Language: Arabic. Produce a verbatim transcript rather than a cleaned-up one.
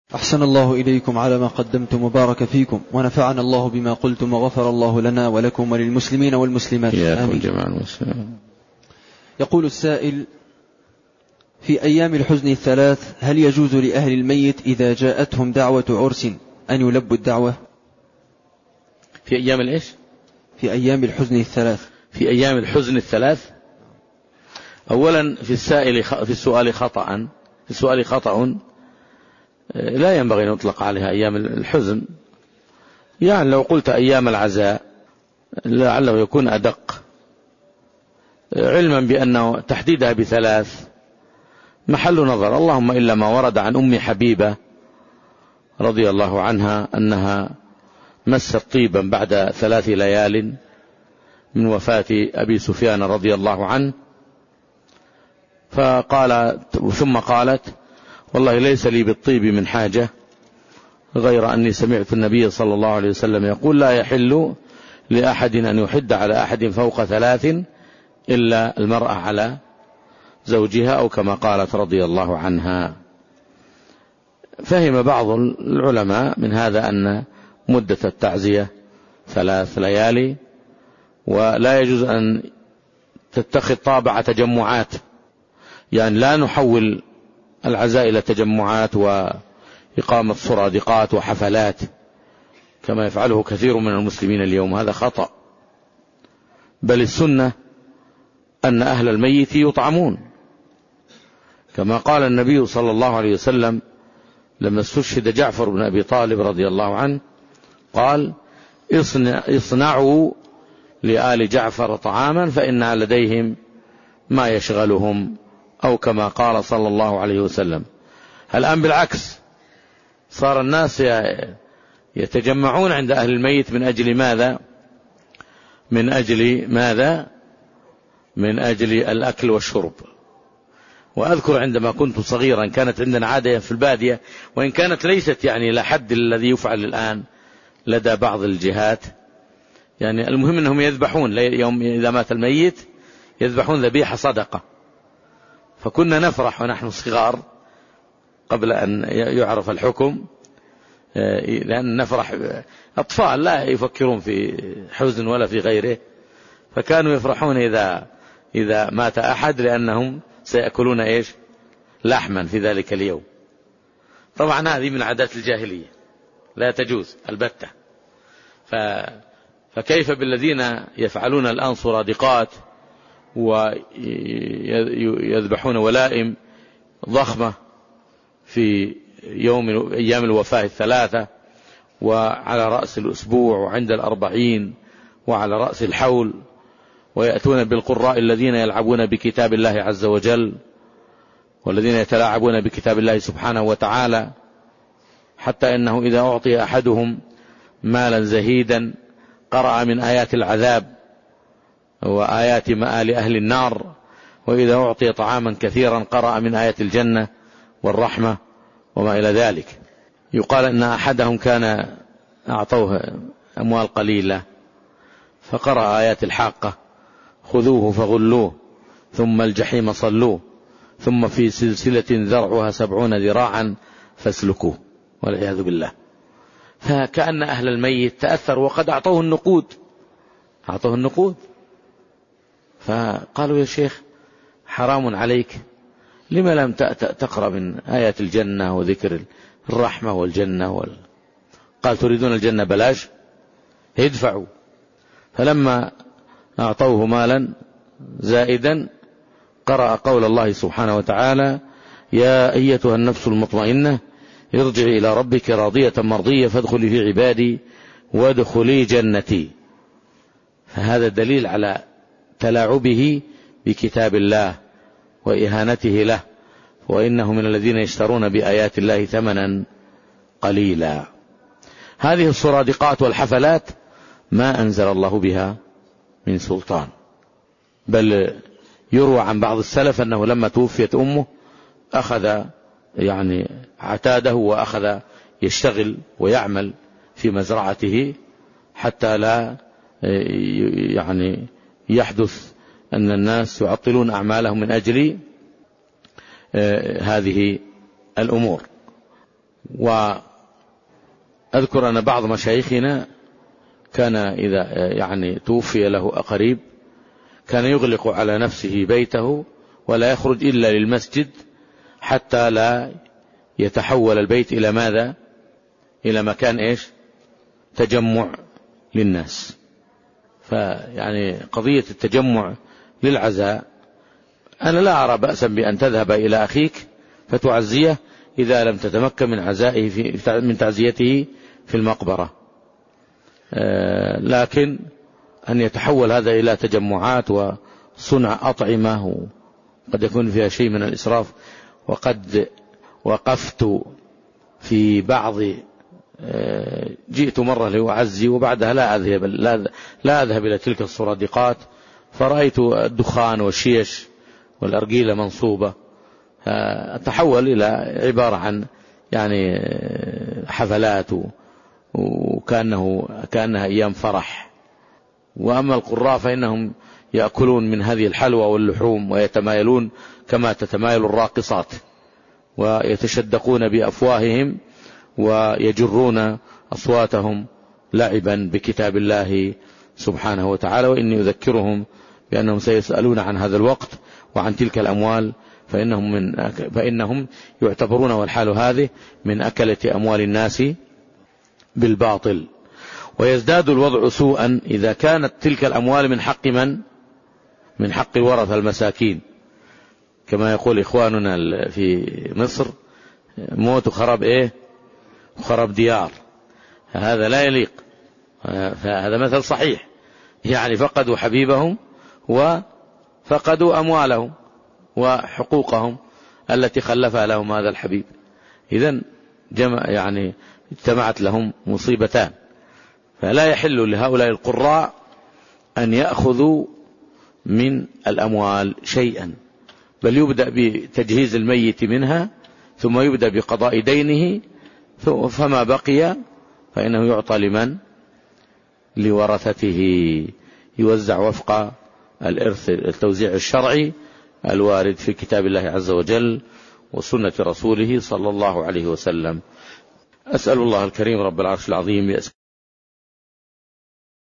أحسن الله إليكم على ما قدمتم وبارك فيكم، ونفعنا الله بما قلتم وغفر الله لنا ولكم وللمسلمين والمسلمات آمين. يقول السائل: في أيام الحزن الثلاث هل يجوز لأهل الميت إذا جاءتهم دعوة عرس أن يلبوا الدعوة؟ في أيام الإيش؟ في أيام الحزن الثلاث. في أيام الحزن الثلاث، أولا في السائل في السؤال خطأ في السؤال خطأ لا ينبغي أن يطلق عليها أيام الحزن، يعني لو قلت أيام العزاء لعله يكون أدق، علما بأنه تحديدها بثلاث محل نظر. اللهم إلا ما ورد عن أم حبيبة رضي الله عنها أنها مست طيبا بعد ثلاث ليال من وفاة أبي سفيان رضي الله عنه، فقالت ثم قالت: والله ليس لي بالطيب من حاجة غير أني سمعت النبي صلى الله عليه وسلم يقول: لا يحل لأحد أن يحد على أحد فوق ثلاث إلا المرأة على زوجها، أو كما قالت رضي الله عنها. فهم بعض العلماء من هذا أن مدة التعزية ثلاث ليالي، ولا يجوز أن تتخذ طابع تجمعات، يعني لا نحول العزاء إلى تجمعات وإقامة صرادقات وحفلات كما يفعله كثير من المسلمين اليوم، هذا خطأ. بل السنة أن أهل الميت يطعمون، كما قال النبي صلى الله عليه وسلم لما استشهد جعفر بن أبي طالب رضي الله عنه قال: اصنعوا لآل جعفر طعاما فإن لديهم ما يشغلهم، أو كما قال صلى الله عليه وسلم. الآن بالعكس، صار الناس يتجمعون عند أهل الميت من أجل ماذا؟ من أجل ماذا؟ من أجل الأكل والشرب. وأذكر عندما كنت صغيرا كانت عندنا عادة في البادية، وإن كانت ليست يعني لحد الذي يفعل الآن لدى بعض الجهات، يعني المهم أنهم يذبحون يوم إذا مات الميت، يذبحون ذبيحة صدقة. فكنا نفرح ونحن صغار قبل أن يعرف الحكم، لأن نفرح، أطفال لا يفكرون في حزن ولا في غيره، فكانوا يفرحون إذا إذا مات أحد لأنهم سيأكلون إيش؟ لحما في ذلك اليوم. طبعا هذه من عادات الجاهلية لا تجوز البتة. ف... فكيف بالذين يفعلون الآن صرادقات ويذبحون ولائم ضخمة في يوم أيام الوفاة الثلاثة، وعلى رأس الأسبوع وعند الأربعين وعلى رأس الحول، ويأتون بالقراء الذين يلعبون بكتاب الله عز وجل والذين يتلاعبون بكتاب الله سبحانه وتعالى، حتى إنه إذا أعطي أحدهم مالا زهيدا قرأ من آيات العذاب وآيات مآل أهل النار، وإذا أعطي طعاما كثيرا قرأ من آيات الجنة والرحمة وما إلى ذلك. يقال أن أحدهم كان أعطوه أموال قليلة فقرأ آيات الحاقة: خذوه فغلوه ثم الجحيم صلوه ثم في سلسلة ذرعها سبعون ذراعا فاسلكوه، والعياذ بالله. فكأن أهل الميت تأثروا وقد أعطوه النقود أعطوه النقود فقالوا: يا شيخ حرام عليك، لما لم تقرأ من آيات الجنة وذكر الرحمة والجنة وال... قال: تريدون الجنة بلاش؟ ادفعوا. فلما أعطوه مالا زائدا قرأ قول الله سبحانه وتعالى: يا أيتها النفس المطمئنة ارجعي إلى ربك راضية مرضية فادخلي في عبادي وادخلي جنتي. فهذا دليل على تلاعبه بكتاب الله وإهانته له، وإنه من الذين يشترون بآيات الله ثمنا قليلا. هذه الصرادقات والحفلات ما أنزل الله بها من سلطان، بل يروى عن بعض السلف أنه لما توفيت أمه أخذ يعني عتاده وأخذ يشتغل ويعمل في مزرعته حتى لا يعني يحدث أن الناس يعطلون أعمالهم من أجل هذه الأمور. وأذكر أن بعض مشايخنا كان إذا يعني توفي له أقريب كان يغلق على نفسه بيته ولا يخرج إلا للمسجد حتى لا يتحول البيت إلى ماذا؟ إلى مكان إيش؟ تجمع للناس. فيعني قضية التجمع للعزاء أنا لا أرى بأسا بأن تذهب إلى أخيك فتعزيه إذا لم تتمكن من عزائه في من تعزيته في المقبرة، لكن أن يتحول هذا إلى تجمعات وصنع أطعمة وقد يكون فيها شيء من الإسراف. وقد وقفت في بعض، جئت مرة لأعزي وبعدها لا أذهب, لا, لا أذهب إلى تلك الصرادقات، فرأيت الدخان والشيش والأرجيلة منصوبة، تحول إلى عبارة عن يعني حفلات وكأنه كأنها أيام فرح. وأما القراء فإنهم يأكلون من هذه الحلوى واللحوم ويتمايلون كما تتمايل الراقصات ويتشدقون بأفواههم ويجرون أصواتهم لعبا بكتاب الله سبحانه وتعالى. وإني أذكرهم بأنهم سيسألون عن هذا الوقت وعن تلك الأموال، فإنهم, من فإنهم يعتبرون والحال هذه من أكلة أموال الناس بالباطل. ويزداد الوضع سوءا إذا كانت تلك الأموال من حق من؟ من حق الورثة المساكين، كما يقول إخواننا في مصر: موت خرب إيه؟ خرب ديار. هذا لا يليق، هذا مثل صحيح، يعني فقدوا حبيبهم وفقدوا أموالهم وحقوقهم التي خلفها لهم هذا الحبيب. إذن جمع يعني اجتمعت لهم مصيبتان. فلا يحل لهؤلاء القراء أن يأخذوا من الأموال شيئا، بل يبدأ بتجهيز الميت منها ثم يبدأ بقضاء دينه، فما بقي فإنه يعطى لمن؟ لورثته، يوزع وفق الإرث التوزيع الشرعي الوارد في كتاب الله عز وجل وسنة رسوله صلى الله عليه وسلم. أسأل الله الكريم رب العرش العظيم